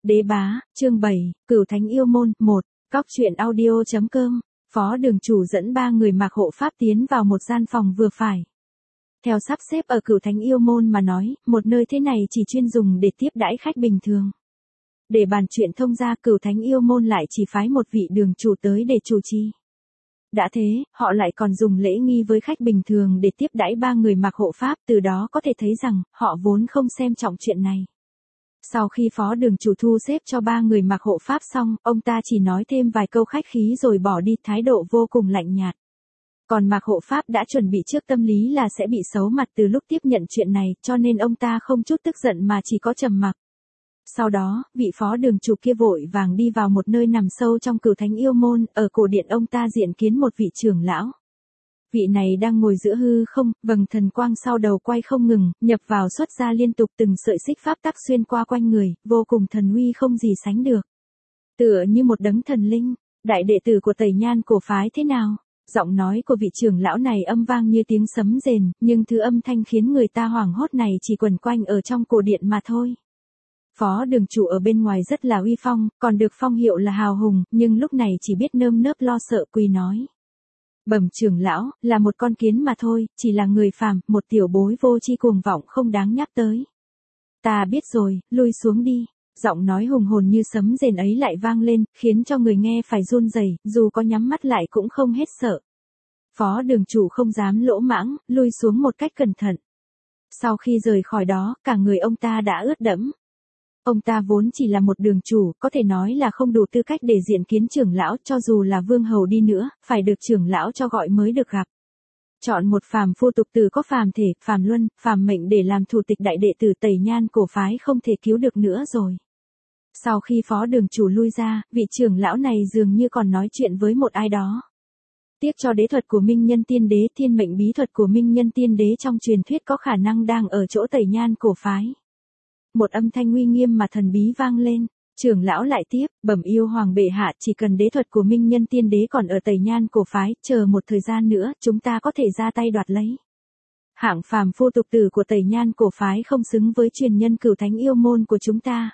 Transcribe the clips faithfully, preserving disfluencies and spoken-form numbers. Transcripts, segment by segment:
Đế bá, chương bảy, Cửu Thánh Yêu Môn, một, Cóc truyện audio chấm com, Phó đường chủ dẫn ba người mặc hộ pháp tiến vào một gian phòng vừa phải. Theo sắp xếp ở Cửu Thánh Yêu Môn mà nói, một nơi thế này chỉ chuyên dùng để tiếp đãi khách bình thường. Để bàn chuyện thông ra, Cửu Thánh Yêu Môn lại chỉ phái một vị đường chủ tới để chủ trì. Đã thế, họ lại còn dùng lễ nghi với khách bình thường để tiếp đãi ba người mặc hộ pháp, từ đó có thể thấy rằng, họ vốn không xem trọng chuyện này. Sau khi phó đường chủ thu xếp cho ba người mặc hộ pháp xong, ông ta chỉ nói thêm vài câu khách khí rồi bỏ đi, thái độ vô cùng lạnh nhạt. Còn mặc hộ pháp đã chuẩn bị trước tâm lý là sẽ bị xấu mặt từ lúc tiếp nhận chuyện này, cho nên ông ta không chút tức giận mà chỉ có trầm mặc. Sau đó, vị phó đường chủ kia vội vàng đi vào một nơi nằm sâu trong Cửu Thánh Yêu Môn, ở cổ điện ông ta diện kiến một vị trưởng lão. Vị này đang ngồi giữa hư không, vầng thần quang sau đầu quay không ngừng, nhập vào xuất ra liên tục, từng sợi xích pháp tắc xuyên qua quanh người, vô cùng thần uy không gì sánh được. Tựa như một đấng thần linh, đại đệ tử của Tẩy Nhan cổ phái thế nào? Giọng nói của vị trưởng lão này âm vang như tiếng sấm rền, nhưng thứ âm thanh khiến người ta hoảng hốt này chỉ quẩn quanh ở trong cổ điện mà thôi. Phó đường chủ ở bên ngoài rất là uy phong, còn được phong hiệu là hào hùng, nhưng lúc này chỉ biết nơm nớp lo sợ quỳ nói. Bẩm trưởng lão, là một con kiến mà thôi, chỉ là người phàm, một tiểu bối vô tri cuồng vọng không đáng nhắc tới. Ta biết rồi, lui xuống đi. Giọng nói hùng hồn như sấm rền ấy lại vang lên, khiến cho người nghe phải run rẩy, dù có nhắm mắt lại cũng không hết sợ. Phó đường chủ không dám lỗ mãng, lui xuống một cách cẩn thận. Sau khi rời khỏi đó, cả người ông ta đã ướt đẫm. Ông ta vốn chỉ là một đường chủ, có thể nói là không đủ tư cách để diện kiến trưởng lão, cho dù là vương hầu đi nữa, phải được trưởng lão cho gọi mới được gặp. Chọn một phàm phu tục tử có phàm thể, phàm luân, phàm mệnh để làm thủ tịch đại đệ tử Tẩy Nhan cổ phái không thể cứu được nữa rồi. Sau khi phó đường chủ lui ra, vị trưởng lão này dường như còn nói chuyện với một ai đó. Tiếc cho đế thuật của Minh Nhân Tiên Đế, thiên mệnh bí thuật của Minh Nhân Tiên Đế trong truyền thuyết có khả năng đang ở chỗ Tẩy Nhan cổ phái. Một âm thanh uy nghiêm mà thần bí vang lên, trưởng lão lại tiếp, bẩm yêu hoàng bệ hạ, chỉ cần đế thuật của Minh Nhân Tiên Đế còn ở Tẩy Nhan cổ phái, chờ một thời gian nữa, chúng ta có thể ra tay đoạt lấy. Hạng phàm phu tục tử của Tẩy Nhan cổ phái không xứng với truyền nhân Cửu Thánh Yêu Môn của chúng ta.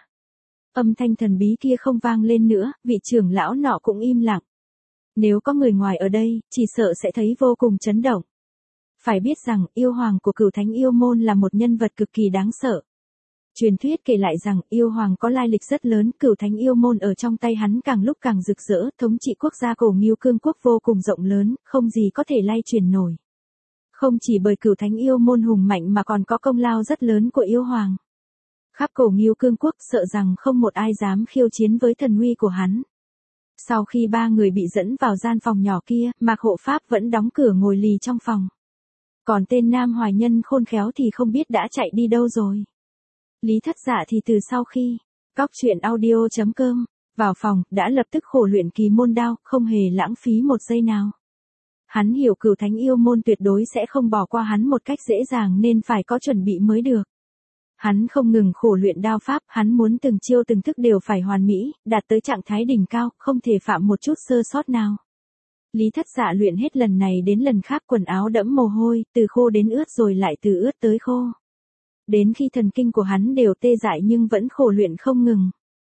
Âm thanh thần bí kia không vang lên nữa, vị trưởng lão nọ cũng im lặng. Nếu có người ngoài ở đây, chỉ sợ sẽ thấy vô cùng chấn động. Phải biết rằng, yêu hoàng của Cửu Thánh Yêu Môn là một nhân vật cực kỳ đáng sợ. Truyền thuyết kể lại rằng, yêu hoàng có lai lịch rất lớn, Cửu Thánh Yêu Môn ở trong tay hắn càng lúc càng rực rỡ, thống trị quốc gia Cổ Nghiêu Cương quốc vô cùng rộng lớn, không gì có thể lay truyền nổi. Không chỉ bởi Cửu Thánh Yêu Môn hùng mạnh mà còn có công lao rất lớn của yêu hoàng. Khắp Cổ Nghiêu Cương quốc sợ rằng không một ai dám khiêu chiến với thần uy của hắn. Sau khi ba người bị dẫn vào gian phòng nhỏ kia, Mạc hộ pháp vẫn đóng cửa ngồi lì trong phòng. Còn tên Nam Hoài Nhân khôn khéo thì không biết đã chạy đi đâu rồi. Lý Thất Dạ thì từ sau khi Cóc truyện audio chấm com vào phòng, đã lập tức khổ luyện kỳ môn đao, không hề lãng phí một giây nào. Hắn hiểu Cửu Thánh Yêu Môn tuyệt đối sẽ không bỏ qua hắn một cách dễ dàng nên phải có chuẩn bị mới được. Hắn không ngừng khổ luyện đao pháp, hắn muốn từng chiêu từng thức đều phải hoàn mỹ, đạt tới trạng thái đỉnh cao, không thể phạm một chút sơ sót nào. Lý Thất Dạ luyện hết lần này đến lần khác, quần áo đẫm mồ hôi, từ khô đến ướt rồi lại từ ướt tới khô. Đến khi thần kinh của hắn đều tê dại nhưng vẫn khổ luyện không ngừng.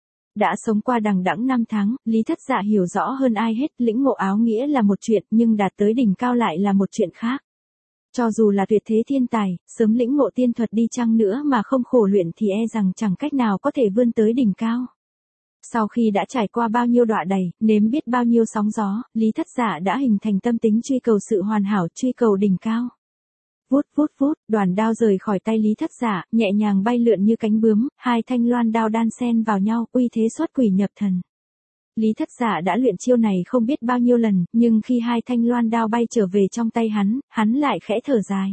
Đã sống qua đằng đẵng năm tháng, Lý Thất Dạ hiểu rõ hơn ai hết, lĩnh ngộ áo nghĩa là một chuyện, nhưng đạt tới đỉnh cao lại là một chuyện khác. Cho dù là tuyệt thế thiên tài, sớm lĩnh ngộ tiên thuật đi chăng nữa mà không khổ luyện thì e rằng chẳng cách nào có thể vươn tới đỉnh cao. Sau khi đã trải qua bao nhiêu đọa đầy, nếm biết bao nhiêu sóng gió, Lý Thất Dạ đã hình thành tâm tính truy cầu sự hoàn hảo, truy cầu đỉnh cao. Vút vút vút, đoàn đao rời khỏi tay Lý Thất Dạ, nhẹ nhàng bay lượn như cánh bướm, hai thanh loan đao đan xen vào nhau, uy thế xuất quỷ nhập thần. Lý Thất Dạ đã luyện chiêu này không biết bao nhiêu lần, nhưng khi hai thanh loan đao bay trở về trong tay hắn, hắn lại khẽ thở dài.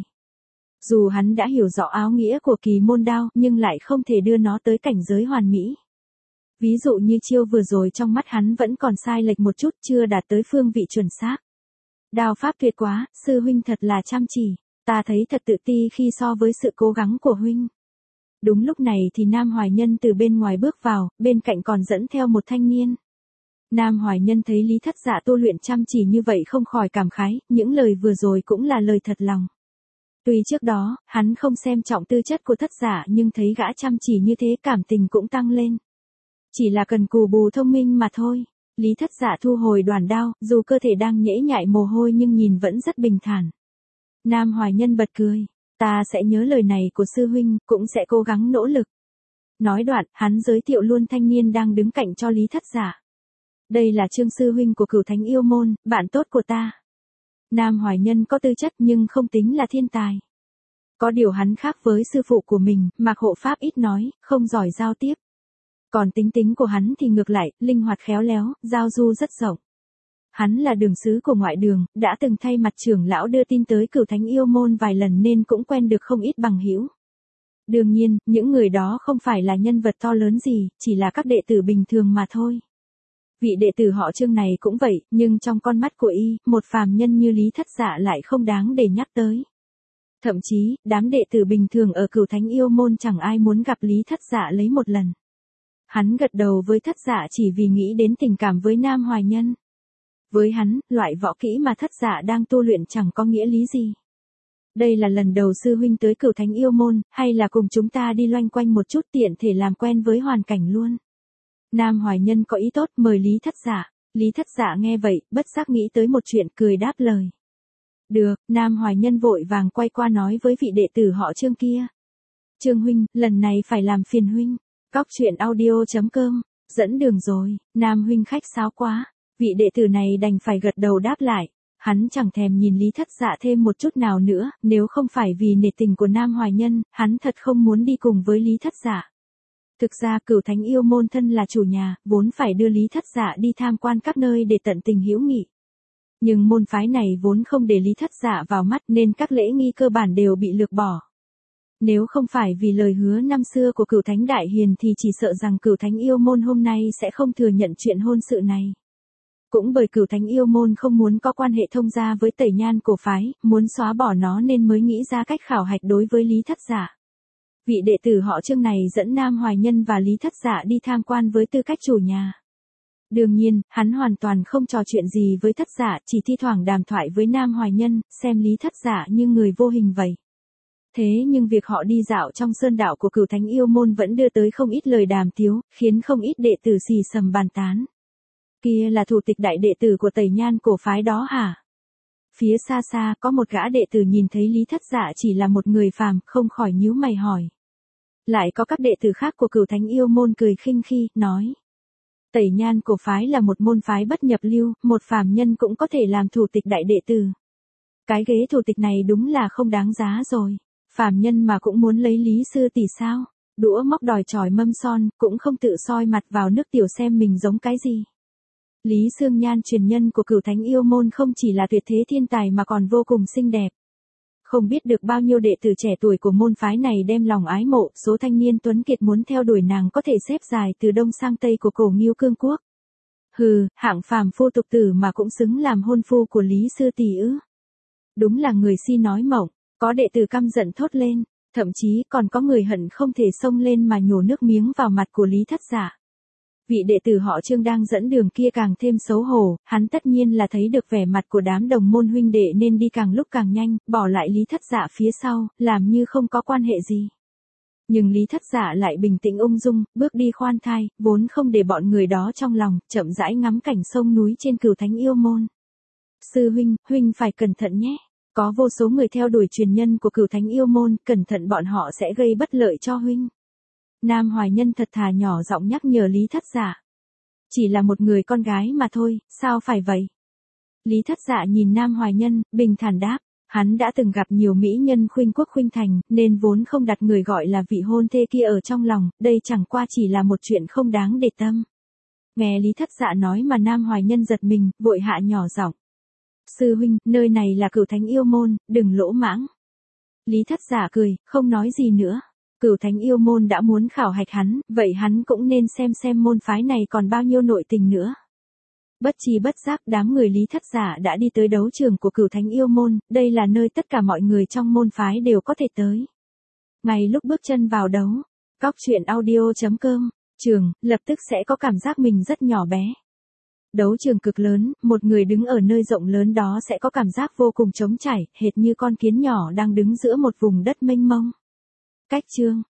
Dù hắn đã hiểu rõ áo nghĩa của kỳ môn đao, nhưng lại không thể đưa nó tới cảnh giới hoàn mỹ. Ví dụ như chiêu vừa rồi trong mắt hắn vẫn còn sai lệch một chút, chưa đạt tới phương vị chuẩn xác. Đao pháp tuyệt quá, sư huynh thật là chăm chỉ. Ta thấy thật tự ti khi so với sự cố gắng của huynh. Đúng lúc này thì Nam Hoài Nhân từ bên ngoài bước vào, bên cạnh còn dẫn theo một thanh niên. Nam Hoài Nhân thấy Lý Thất Dạ tu luyện chăm chỉ như vậy không khỏi cảm khái, những lời vừa rồi cũng là lời thật lòng. Tuy trước đó, hắn không xem trọng tư chất của Thất Dạ nhưng thấy gã chăm chỉ như thế cảm tình cũng tăng lên. Chỉ là cần cù bù thông minh mà thôi. Lý Thất Dạ thu hồi đoàn đao, dù cơ thể đang nhễ nhại mồ hôi nhưng nhìn vẫn rất bình thản. Nam Hoài Nhân bật cười. Ta sẽ nhớ lời này của sư huynh, cũng sẽ cố gắng nỗ lực. Nói đoạn, hắn giới thiệu luôn thanh niên đang đứng cạnh cho Lý Thất Dạ. Đây là Trương sư huynh của Cửu Thánh Yêu Môn, bạn tốt của ta. Nam Hoài Nhân có tư chất nhưng không tính là thiên tài. Có điều hắn khác với sư phụ của mình, Mạc Hộ Pháp ít nói, không giỏi giao tiếp. Còn tính tính của hắn thì ngược lại, linh hoạt khéo léo, giao du rất rộng. Hắn là đường sứ của ngoại đường, đã từng thay mặt trưởng lão đưa tin tới Cửu Thánh Yêu Môn vài lần nên cũng quen được không ít bằng hữu. Đương nhiên, những người đó không phải là nhân vật to lớn gì, chỉ là các đệ tử bình thường mà thôi. Vị đệ tử họ Trương này cũng vậy, nhưng trong con mắt của y, một phàm nhân như Lý Thất Dạ lại không đáng để nhắc tới. Thậm chí, đám đệ tử bình thường ở Cửu Thánh Yêu Môn chẳng ai muốn gặp Lý Thất Dạ lấy một lần. Hắn gật đầu với Thất Dạ chỉ vì nghĩ đến tình cảm với Nam Hoài Nhân. Với hắn, loại võ kỹ mà Thất Dạ đang tu luyện chẳng có nghĩa lý gì. Đây là lần đầu sư huynh tới Cửu Thánh Yêu Môn, hay là cùng chúng ta đi loanh quanh một chút tiện thể làm quen với hoàn cảnh luôn. Nam Hoài Nhân có ý tốt mời Lý Thất Dạ. Lý Thất Dạ nghe vậy, bất giác nghĩ tới một chuyện, cười đáp lời. Được, Nam Hoài Nhân vội vàng quay qua nói với vị đệ tử họ Trương kia. Trương huynh, lần này phải làm phiền huynh. Cóc truyện audio chấm com, dẫn đường rồi, Nam huynh khách sáo quá. Vị đệ tử này đành phải gật đầu đáp lại. Hắn chẳng thèm nhìn Lý Thất Dạ thêm một chút nào nữa, nếu không phải vì nể tình của Nam Hoài Nhân, hắn thật không muốn đi cùng với Lý Thất Dạ. Thực ra Cửu Thánh Yêu Môn thân là chủ nhà, vốn phải đưa Lý Thất Dạ đi tham quan các nơi để tận tình hữu nghị. Nhưng môn phái này vốn không để Lý Thất Dạ vào mắt nên các lễ nghi cơ bản đều bị lược bỏ. Nếu không phải vì lời hứa năm xưa của Cửu Thánh Đại Hiền thì chỉ sợ rằng Cửu Thánh Yêu Môn hôm nay sẽ không thừa nhận chuyện hôn sự này. Cũng bởi Cửu Thánh Yêu Môn không muốn có quan hệ thông gia với Tẩy Nhan cổ phái, muốn xóa bỏ nó nên mới nghĩ ra cách khảo hạch đối với Lý Thất Dạ. Vị đệ tử họ Trương này dẫn Nam Hoài Nhân và Lý Thất Dạ đi tham quan với tư cách chủ nhà. Đương nhiên, hắn hoàn toàn không trò chuyện gì với Thất Dạ, chỉ thi thoảng đàm thoại với Nam Hoài Nhân, xem Lý Thất Dạ như người vô hình vậy. Thế nhưng việc họ đi dạo trong sơn đạo của Cửu Thánh Yêu Môn vẫn đưa tới không ít lời đàm tiếu, khiến không ít đệ tử xì xầm bàn tán. Kia là thủ tịch đại đệ tử của Tẩy Nhan cổ phái đó hả? Phía xa xa có một gã đệ tử nhìn thấy Lý Thất Dạ chỉ là một người phàm, không khỏi nhíu mày hỏi. Lại có các đệ tử khác của Cửu Thánh Yêu Môn cười khinh khi, nói. Tẩy Nhan cổ phái là một môn phái bất nhập lưu, một phàm nhân cũng có thể làm thủ tịch đại đệ tử. Cái ghế thủ tịch này đúng là không đáng giá rồi. Phàm nhân mà cũng muốn lấy Lý sư tỷ sao? Đũa móc đòi chòi mâm son, cũng không tự soi mặt vào nước tiểu xem mình giống cái gì. Lý Sương Nhan truyền nhân của Cửu Thánh Yêu Môn không chỉ là tuyệt thế thiên tài mà còn vô cùng xinh đẹp. Không biết được bao nhiêu đệ tử trẻ tuổi của môn phái này đem lòng ái mộ, số thanh niên tuấn kiệt muốn theo đuổi nàng có thể xếp dài từ đông sang tây của cổ Nghiêu Cương Quốc. Hừ, hạng phàm phu tục tử mà cũng xứng làm hôn phu của Lý sư tỷ ư? Đúng là người si nói mộng, có đệ tử căm giận thốt lên, thậm chí còn có người hận không thể xông lên mà nhổ nước miếng vào mặt của Lý Thất Dạ. Vị đệ tử họ Trương đang dẫn đường kia càng thêm xấu hổ, hắn tất nhiên là thấy được vẻ mặt của đám đồng môn huynh đệ nên đi càng lúc càng nhanh, bỏ lại Lý Thất Dạ phía sau, làm như không có quan hệ gì. Nhưng Lý Thất Dạ lại bình tĩnh ung dung, bước đi khoan thai, vốn không để bọn người đó trong lòng, chậm rãi ngắm cảnh sông núi trên Cửu Thánh Yêu Môn. Sư huynh, huynh phải cẩn thận nhé. Có vô số người theo đuổi truyền nhân của Cửu Thánh Yêu Môn, cẩn thận bọn họ sẽ gây bất lợi cho huynh. Nam Hoài Nhân thật thà nhỏ giọng nhắc nhở Lý Thất Dạ. Chỉ là một người con gái mà thôi, sao phải vậy? Lý Thất Dạ nhìn Nam Hoài Nhân, bình thản đáp. Hắn đã từng gặp nhiều mỹ nhân khuynh quốc khuynh thành, nên vốn không đặt người gọi là vị hôn thê kia ở trong lòng, đây chẳng qua chỉ là một chuyện không đáng để tâm. Nghe Lý Thất Dạ nói mà Nam Hoài Nhân giật mình, vội hạ nhỏ giọng. Sư huynh, nơi này là Cửu Thánh Yêu Môn, đừng lỗ mãng. Lý Thất Dạ cười, không nói gì nữa. Cửu Thánh Yêu Môn đã muốn khảo hạch hắn, vậy hắn cũng nên xem xem môn phái này còn bao nhiêu nội tình nữa. Bất chi bất giác đám người Lý Thất Dạ đã đi tới đấu trường của Cửu Thánh Yêu Môn, đây là nơi tất cả mọi người trong môn phái đều có thể tới. Ngay lúc bước chân vào đấu, cóc truyện audio chấm com, trường, lập tức sẽ có cảm giác mình rất nhỏ bé. Đấu trường cực lớn, một người đứng ở nơi rộng lớn đó sẽ có cảm giác vô cùng trống trải, hệt như con kiến nhỏ đang đứng giữa một vùng đất mênh mông. Cách chương